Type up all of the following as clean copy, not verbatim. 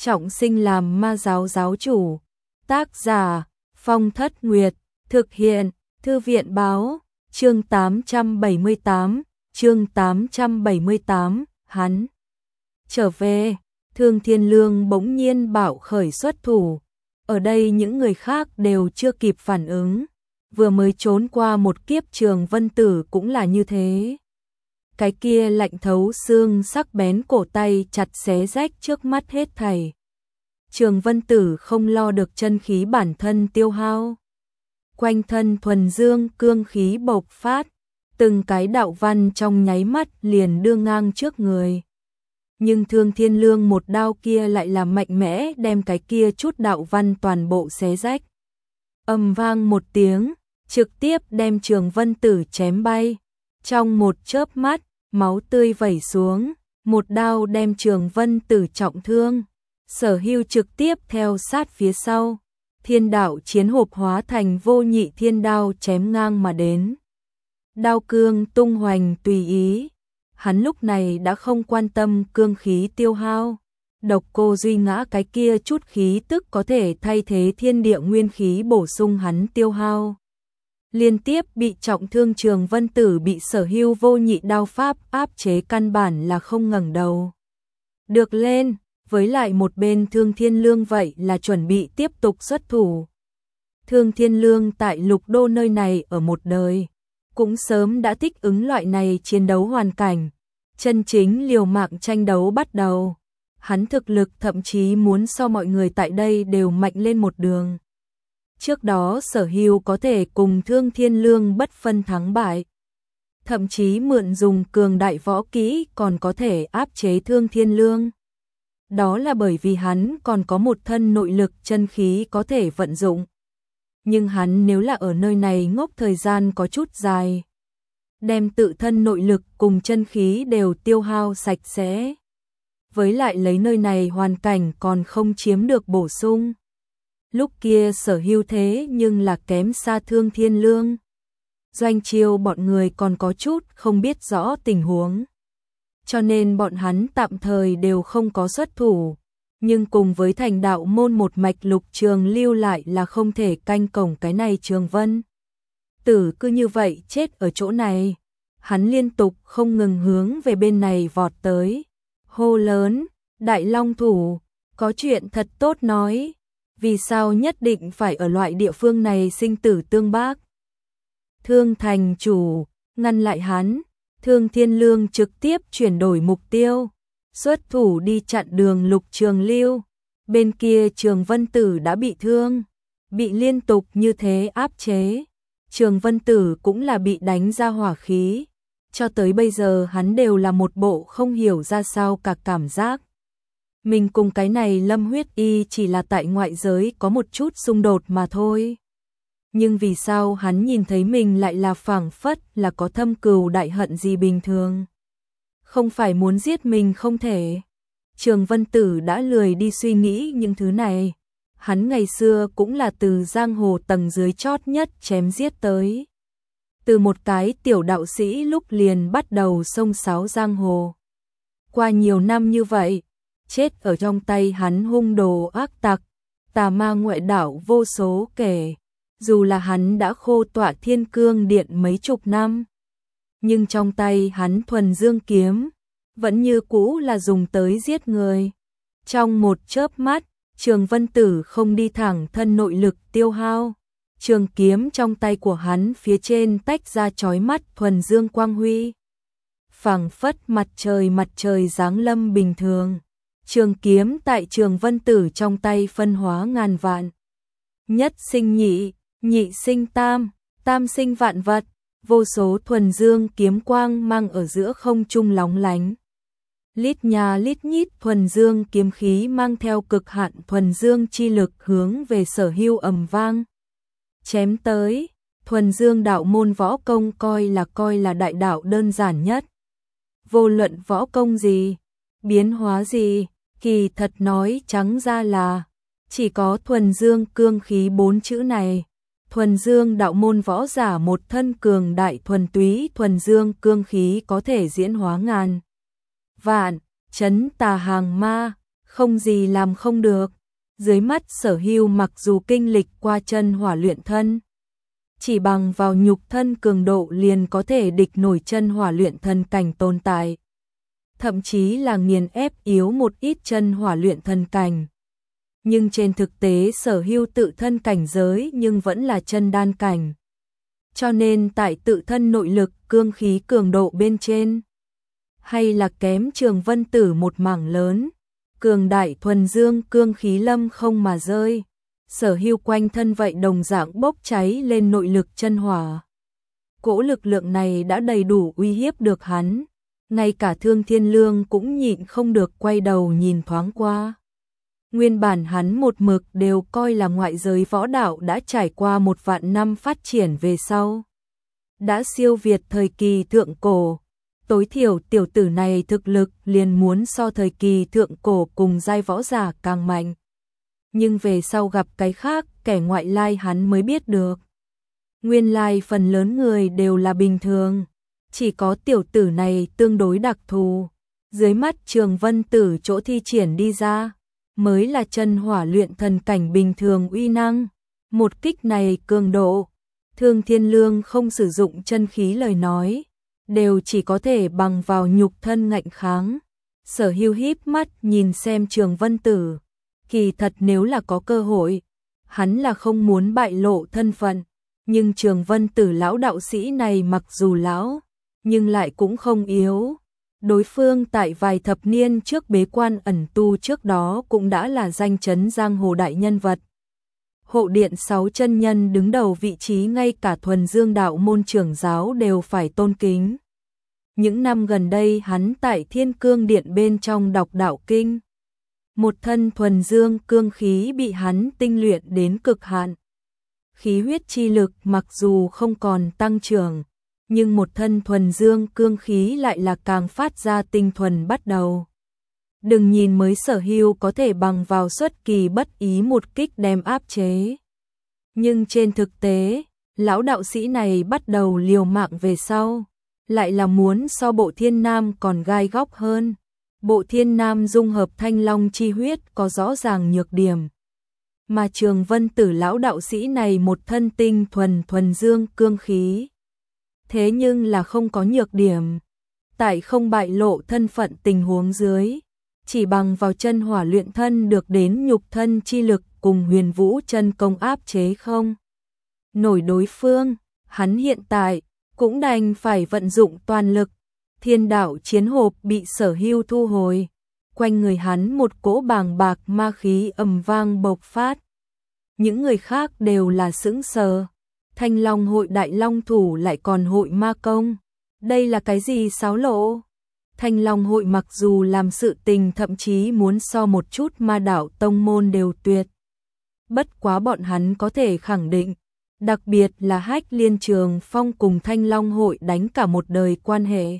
trọng sinh làm ma giáo giáo chủ. Tác giả Phong Thất Nguyệt. Thực hiện Thư viện báo. Chương 878. Hắn trở về. Thương Thiên Lương bỗng nhiên bạo khởi xuất thủ. Ở đây những người khác đều chưa kịp phản ứng. Vừa mới trốn qua một kiếp Trường Vân Tử cũng là như thế. Cái kia lạnh thấu xương sắc bén cổ tay chặt xé rách trước mắt hết thảy. Trường Vân Tử không lo được chân khí bản thân tiêu hao. Quanh thân thuần dương cương khí bộc phát, từng cái đạo văn trong nháy mắt liền đưa ngang trước người. Nhưng Thương Thiên Lương một đao kia lại là mạnh mẽ đem cái kia chút đạo văn toàn bộ xé rách. Ầm vang một tiếng, trực tiếp đem Trường Vân Tử chém bay. Trong một chớp mắt, máu tươi vẩy xuống, một đao đem Trường Vân Tử trọng thương. Sở Hưu trực tiếp theo sát phía sau. Thiên đạo chiến hộp hóa thành vô nhị thiên đao chém ngang mà đến. Đao cương tung hoành tùy ý. Hắn lúc này đã không quan tâm cương khí tiêu hao. Độc Cô Duy Ngã cái kia chút khí tức có thể thay thế thiên địa nguyên khí bổ sung hắn tiêu hao. Liên tiếp bị trọng thương Trường Vân Tử bị Sở Hưu vô nhị đao pháp áp chế căn bản là không ngẩng đầu được lên. Với lại một bên Thương Thiên Lương vậy là chuẩn bị tiếp tục xuất thủ. Thương Thiên Lương tại Lục Đô nơi này ở một đời, cũng sớm đã thích ứng loại này chiến đấu hoàn cảnh. Chân chính liều mạng tranh đấu bắt đầu. Hắn thực lực thậm chí muốn so mọi người tại đây đều mạnh lên một đường. Trước đó Sở Hưu có thể cùng Thương Thiên Lương bất phân thắng bại. Thậm chí mượn dùng cường đại võ kỹ còn có thể áp chế Thương Thiên Lương. Đó là bởi vì hắn còn có một thân nội lực chân khí có thể vận dụng. Nhưng hắn nếu là ở nơi này ngốc thời gian có chút dài, đem tự thân nội lực cùng chân khí đều tiêu hao sạch sẽ. Với lại lấy nơi này hoàn cảnh còn không chiếm được bổ sung. Lúc kia Sở Hưu thế nhưng là kém xa Thương Thiên Lương. Doanh Chiêu bọn người còn có chút không biết rõ tình huống. Cho nên bọn hắn tạm thời đều không có xuất thủ. Nhưng cùng với Thành Đạo môn một mạch Lục Trường Lưu lại là không thể canh cổng cái này Trường Vân Tử cứ như vậy chết ở chỗ này. Hắn liên tục không ngừng hướng về bên này vọt tới. Hô lớn, Đại Long thủ, có chuyện thật tốt nói. Vì sao nhất định phải ở loại địa phương này sinh tử tương bác? Thương thành chủ, ngăn lại hắn. Thương Thiên Lương trực tiếp chuyển đổi mục tiêu, xuất thủ đi chặn đường Lục Trường Lưu. Bên kia Trường Vân Tử đã bị thương, bị liên tục như thế áp chế. Trường Vân Tử cũng là bị đánh ra hỏa khí. Cho tới bây giờ hắn đều là một bộ không hiểu ra sao cả cảm giác. Mình cùng cái này Lâm Huyết Y chỉ là tại ngoại giới có một chút xung đột mà thôi. Nhưng vì sao hắn nhìn thấy mình lại là phảng phất là có thâm cừu đại hận gì bình thường? Không phải muốn giết mình không thể. Trường Vân Tử đã lười đi suy nghĩ những thứ này. Hắn ngày xưa cũng là từ giang hồ tầng dưới chót nhất chém giết tới. Từ một cái tiểu đạo sĩ lúc liền bắt đầu xông xáo giang hồ. Qua nhiều năm như vậy, chết ở trong tay hắn hung đồ ác tặc, tà ma ngoại đạo vô số kể. Dù là hắn đã khô tọa Thiên Cương Điện mấy chục năm, nhưng trong tay hắn thuần dương kiếm vẫn như cũ là dùng tới giết người. Trong một chớp mắt, Trường Vân Tử không đi thẳng thân nội lực tiêu hao. Trường kiếm trong tay của hắn phía trên tách ra chói mắt thuần dương quang huy. Phảng phất mặt trời giáng lâm bình thường. Trường kiếm tại Trường Vân Tử trong tay phân hóa ngàn vạn. Nhất sinh nhị, nhị sinh tam, tam sinh vạn vật, vô số thuần dương kiếm quang mang ở giữa không trung lóng lánh. Lít nhà lít nhít thuần dương kiếm khí mang theo cực hạn thuần dương chi lực hướng về Sở Hưu ầm vang chém tới. Thuần dương đạo môn võ công coi là đại đạo đơn giản nhất. Vô luận võ công gì, biến hóa gì, kỳ thật nói trắng ra là chỉ có thuần dương cương khí 4 chữ này. Thuần dương đạo môn võ giả một thân cường đại thuần túy thuần dương cương khí có thể diễn hóa ngàn vạn, chấn tà hàng ma, không gì làm không được. Dưới mắt Sở Hưu mặc dù kinh lịch qua chân hỏa luyện thân, chỉ bằng vào nhục thân cường độ liền có thể địch nổi chân hỏa luyện thân cảnh tồn tại, thậm chí là nghiền ép yếu một ít chân hỏa luyện thân cảnh. Nhưng trên thực tế Sở Hưu tự thân cảnh giới nhưng vẫn là chân đan cảnh. Cho nên tại tự thân nội lực, cương khí cường độ bên trên, hay là kém Trường Vân Tử một mảng lớn, cường đại thuần dương cương khí lâm không mà rơi. Sở Hưu quanh thân vậy đồng dạng bốc cháy lên nội lực chân hỏa. Cỗ lực lượng này đã đầy đủ uy hiếp được hắn, ngay cả Thương Thiên Lương cũng nhịn không được quay đầu nhìn thoáng qua. Nguyên bản hắn một mực đều coi là ngoại giới võ đạo đã trải qua 1.000 năm phát triển về sau, đã siêu việt thời kỳ thượng cổ. Tối thiểu tiểu tử này thực lực liền muốn so thời kỳ thượng cổ cùng giai võ giả càng mạnh. Nhưng về sau gặp cái khác, kẻ ngoại lai hắn mới biết được. Nguyên lai phần lớn người đều là bình thường, chỉ có tiểu tử này tương đối đặc thù. Dưới mắt Trường Vân Tử chỗ thi triển đi ra, mới là chân hỏa luyện thần cảnh bình thường uy năng. Một kích này cường độ, Thương Thiên Lương không sử dụng chân khí lời nói, đều chỉ có thể bằng vào nhục thân ngạnh kháng. Sở Hưu híp mắt nhìn xem Trường Vân Tử, kỳ thật nếu là có cơ hội, hắn là không muốn bại lộ thân phận, nhưng Trường Vân Tử lão đạo sĩ này mặc dù lão, nhưng lại cũng không yếu. Đối phương tại vài thập niên trước bế quan ẩn tu trước đó cũng đã là danh chấn giang hồ đại nhân vật. Hộ điện 6 chân nhân đứng đầu vị trí, ngay cả thuần dương đạo môn trưởng giáo đều phải tôn kính. Những năm gần đây hắn tại Thiên Cương Điện bên trong đọc đạo kinh. Một thân thuần dương cương khí bị hắn tinh luyện đến cực hạn. Khí huyết chi lực mặc dù không còn tăng trưởng, nhưng một thân thuần dương cương khí lại là càng phát ra tinh thuần bắt đầu. Đừng nhìn mới Sở Hưu có thể bằng vào xuất kỳ bất ý một kích đem áp chế. Nhưng trên thực tế, lão đạo sĩ này bắt đầu liều mạng về sau, lại là muốn so Bộ Thiên Nam còn gai góc hơn. Bộ Thiên Nam dung hợp thanh long chi huyết có rõ ràng nhược điểm. Mà Trường Vân Tử lão đạo sĩ này một thân tinh thuần dương cương khí. Thế nhưng là không có nhược điểm. Tại không bại lộ thân phận tình huống dưới, chỉ bằng vào chân hỏa luyện thân được đến nhục thân chi lực cùng Huyền Vũ chân công áp chế không nổi đối phương, hắn hiện tại cũng đành phải vận dụng toàn lực. Thiên đạo chiến hộp bị Sở Hưu thu hồi, quanh người hắn một cỗ bàng bạc ma khí ầm vang bộc phát. Những người khác đều là sững sờ. Thanh Long hội đại long thủ lại còn hội ma công, đây là cái gì xáo lộ? Thanh Long hội mặc dù làm sự tình thậm chí muốn so một chút ma đạo tông môn đều tuyệt. Bất quá bọn hắn có thể khẳng định, đặc biệt là Hách Liên Trường Phong cùng Thanh Long hội đánh cả một đời quan hệ.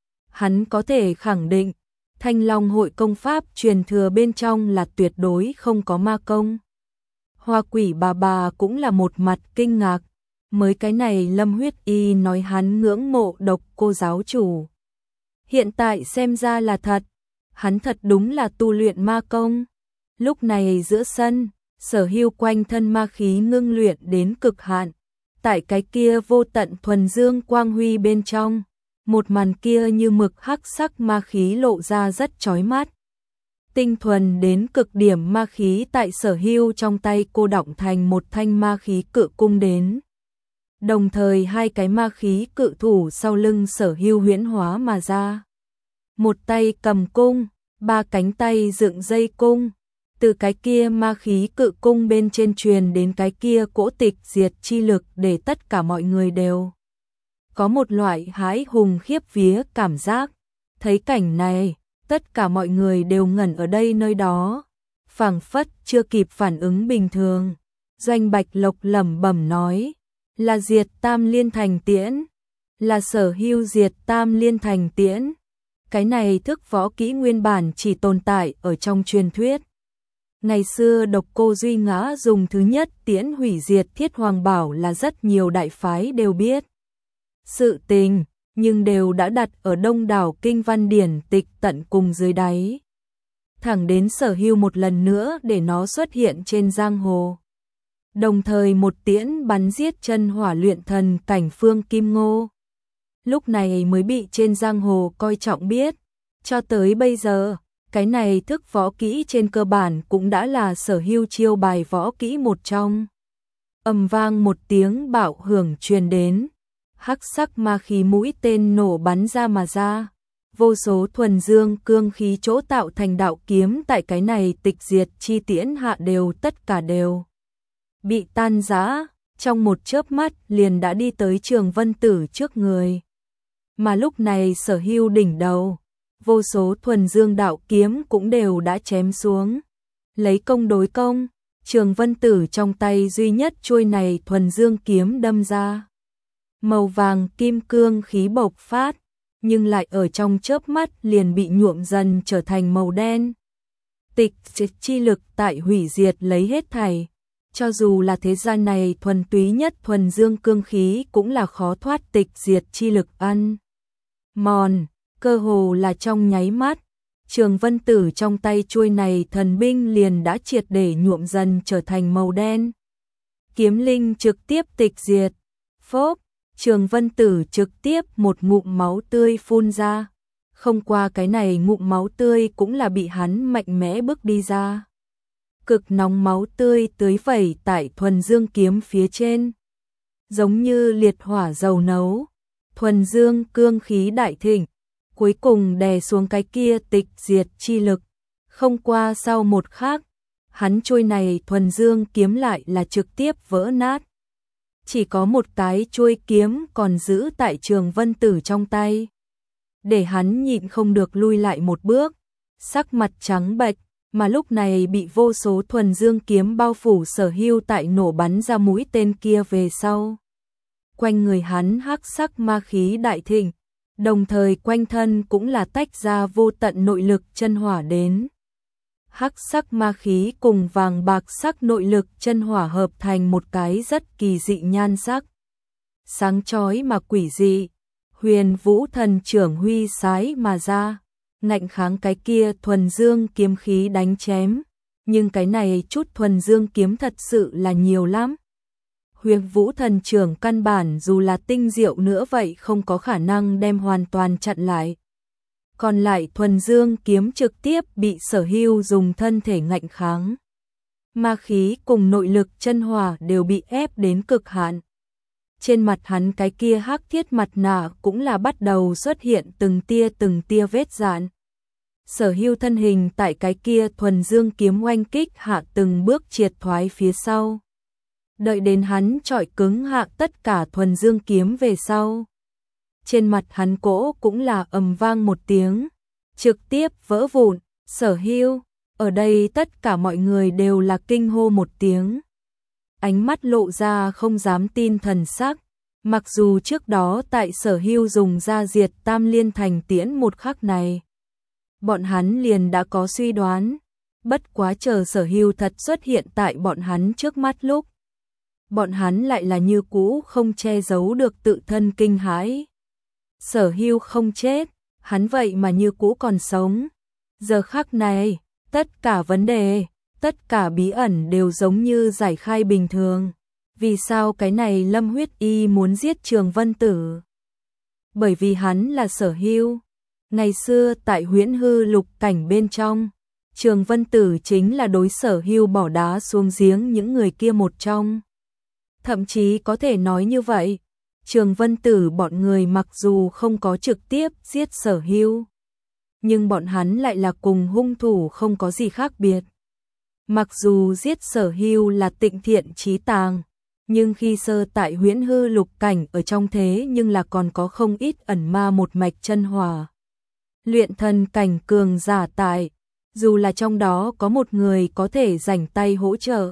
Hắn có thể khẳng định, Thanh Long hội công pháp truyền thừa bên trong là tuyệt đối không có ma công. Hoa Quỷ bà cũng là một mặt kinh ngạc, mới cái này Lâm Huyết Y nói hắn ngưỡng mộ Độc Cô giáo chủ. Hiện tại xem ra là thật, hắn thật đúng là tu luyện ma công. Lúc này giữa sân, Sở Hưu quanh thân ma khí ngưng luyện đến cực hạn, tại cái kia vô tận thuần dương quang huy bên trong, một màn kia như mực hắc sắc ma khí lộ ra rất chói mắt. Tinh thuần đến cực điểm ma khí tại Sở Hưu trong tay cô đọng thành một thanh ma khí cự cung đến. Đồng thời hai cái ma khí cự thủ sau lưng Sở Hưu huyễn hóa mà ra. Một tay cầm cung, ba cánh tay dựng dây cung. Từ cái kia ma khí cự cung bên trên truyền đến cái kia cỗ tịch diệt chi lực, để tất cả mọi người đều có một loại hãi hùng khiếp vía cảm giác. Thấy cảnh này, tất cả mọi người đều ngẩn ở đây nơi đó, phảng phất chưa kịp phản ứng bình thường. Doanh Bạch Lộc lẩm bẩm nói, là diệt tam liên thành tiễn, là Sở Hưu diệt tam liên thành tiễn. Cái này thức võ kỹ nguyên bản chỉ tồn tại ở trong truyền thuyết. Ngày xưa Độc Cô Duy Ngã dùng thứ nhất tiễn hủy diệt Thiết Hoàng Bảo là rất nhiều đại phái đều biết sự tình, nhưng đều đã đặt ở đông đảo kinh văn điển tịch tận cùng dưới đáy. thẳng đến Sở Hưu một lần nữa để nó xuất hiện trên giang hồ. Đồng thời một tiễn bắn giết chân hỏa luyện thần cảnh Phương Kim Ngô. Lúc này mới bị trên giang hồ coi trọng biết. Cho tới bây giờ, cái này thức võ kỹ trên cơ bản cũng đã là Sở Hưu chiêu bài võ kỹ một trong. Ầm vang một tiếng bạo hưởng truyền đến, hắc sắc ma khí mũi tên nổ bắn ra mà ra. Vô số thuần dương cương khí chỗ tạo thành đạo kiếm tại cái này tịch diệt chi tiễn hạ đều tất cả đều bị tan rã, trong một chớp mắt liền đã đi tới Trường Vân Tử trước người. Mà lúc này Sở Hưu đỉnh đầu, vô số thuần dương đạo kiếm cũng đều đã chém xuống. Lấy công đối công, Trường Vân Tử trong tay duy nhất chuôi này thuần dương kiếm đâm ra. Màu vàng kim cương khí bộc phát, nhưng lại ở trong chớp mắt liền bị nhuộm dần trở thành màu đen. Tịch diệt chi lực tại hủy diệt lấy hết thảy. Cho dù là thế gian này thuần túy nhất thuần dương cương khí cũng là khó thoát tịch diệt chi lực ăn mòn, cơ hồ là trong nháy mắt. Trường Vân Tử trong tay chuôi này thần binh liền đã triệt để nhuộm dần trở thành màu đen. Kiếm linh trực tiếp tịch diệt. Phốp, Trường Vân Tử trực tiếp một ngụm máu tươi phun ra. Không qua cái này ngụm máu tươi cũng là bị hắn mạnh mẽ bức đi ra. Cực nóng máu tươi tưới vẩy tại thuần dương kiếm phía trên. Giống như liệt hỏa dầu nấu. Thuần dương cương khí đại thịnh, cuối cùng đè xuống cái kia tịch diệt chi lực. Không qua sau một khắc, hắn chuôi này thuần dương kiếm lại là trực tiếp vỡ nát. Chỉ có một cái chuôi kiếm còn giữ tại Trường Vân Tử trong tay. Để hắn nhịn không được lui lại một bước, sắc mặt trắng bệch, mà lúc này bị vô số thuần dương kiếm bao phủ. Sở Hưu tại nổ bắn ra mũi tên kia về sau. Quanh người hắn hắc sắc ma khí đại thịnh, đồng thời quanh thân cũng là tách ra vô tận nội lực chân hỏa đến. Hắc sắc ma khí cùng vàng bạc sắc nội lực chân hỏa hợp thành một cái rất kỳ dị nhan sắc. Sáng chói mà quỷ dị, Huyền Vũ Thần Trưởng huy sái mà ra, ngạnh kháng cái kia thuần dương kiếm khí đánh chém, nhưng cái này chút thuần dương kiếm thật sự là nhiều lắm. Huyền Vũ Thần Trưởng căn bản dù là tinh diệu nữa vậy không có khả năng đem hoàn toàn chặn lại. Còn lại thuần dương kiếm trực tiếp bị Sở Hưu dùng thân thể ngạnh kháng. Ma khí cùng nội lực chân hỏa đều bị ép đến cực hạn. Trên mặt hắn cái kia hắc thiết mặt nạ cũng là bắt đầu xuất hiện từng tia vết dạn. Sở Hưu thân hình tại cái kia thuần dương kiếm oanh kích hạ từng bước triệt thoái phía sau. Đợi đến hắn chọi cứng hạ tất cả thuần dương kiếm về sau. Trên mặt hắn cỗ cũng là ầm vang một tiếng, trực tiếp vỡ vụn. Sở Hưu, ở đây tất cả mọi người đều là kinh hô một tiếng. Ánh mắt lộ ra không dám tin thần sắc, mặc dù trước đó tại Sở Hưu dùng ra diệt tam liên thành tiễn một khắc này. Bọn hắn liền đã có suy đoán, bất quá chờ Sở Hưu thật xuất hiện tại bọn hắn trước mắt lúc. Bọn hắn lại là như cũ không che giấu được tự thân kinh hãi. Sở Hưu không chết, hắn vậy mà như cũ còn sống. Giờ khắc này, tất cả vấn đề, tất cả bí ẩn đều giống như giải khai bình thường. Vì sao cái này Lâm Huyết Y muốn giết Trường Vân Tử? Bởi vì hắn là Sở Hưu. Ngày xưa tại Huyễn Hư Lục cảnh bên trong, Trường Vân Tử chính là đối Sở Hưu bỏ đá xuống giếng những người kia một trong. Thậm chí có thể nói như vậy, Trường Vân Tử bọn người mặc dù không có trực tiếp giết Sở Hưu, nhưng bọn hắn lại là cùng hung thủ không có gì khác biệt. Mặc dù giết Sở Hưu là Tịnh Thiện Chí Tàng, nhưng khi sơ tại Huyễn Hư Lục cảnh ở trong thế nhưng là còn có không ít ẩn ma một mạch chân hỏa. Luyện thần cảnh cường giả tại, dù là trong đó có một người có thể rảnh tay hỗ trợ,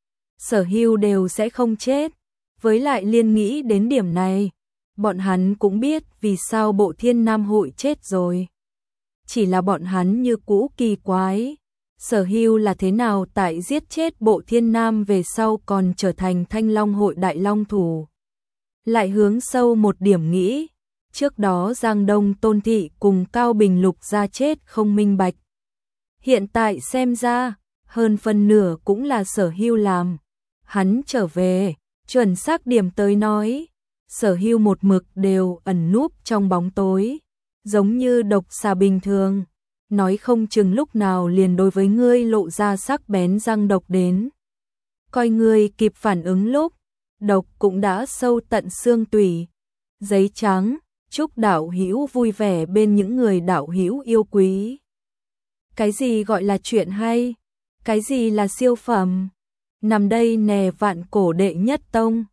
Sở Hưu đều sẽ không chết. Với lại liên nghĩ đến điểm này, bọn hắn cũng biết vì sao Bộ Thiên Nam hội chết rồi. Chỉ là bọn hắn như cũ kỳ quái, Sở Hưu là thế nào tại giết chết Bộ Thiên Nam về sau còn trở thành Thanh Long hội đại long thủ. Lại hướng sâu một điểm nghĩ, trước đó Giang Đông Tôn Thị cùng Cao Bình Lục ra chết không minh bạch. Hiện tại xem ra, hơn phân nửa cũng là Sở Hưu làm. Hắn trở về, chuẩn xác điểm tới nói, Sở Hưu một mực đều ẩn núp trong bóng tối, giống như độc xà bình thường, nói không chừng lúc nào liền đối với ngươi lộ ra sắc bén răng độc đến. Coi ngươi kịp phản ứng lúc, độc cũng đã sâu tận xương tủy. Giấy trắng, chúc đạo hữu vui vẻ bên những người đạo hữu yêu quý. Cái gì gọi là chuyện hay? Cái gì là siêu phẩm? Nằm đây nè vạn cổ đệ nhất tông.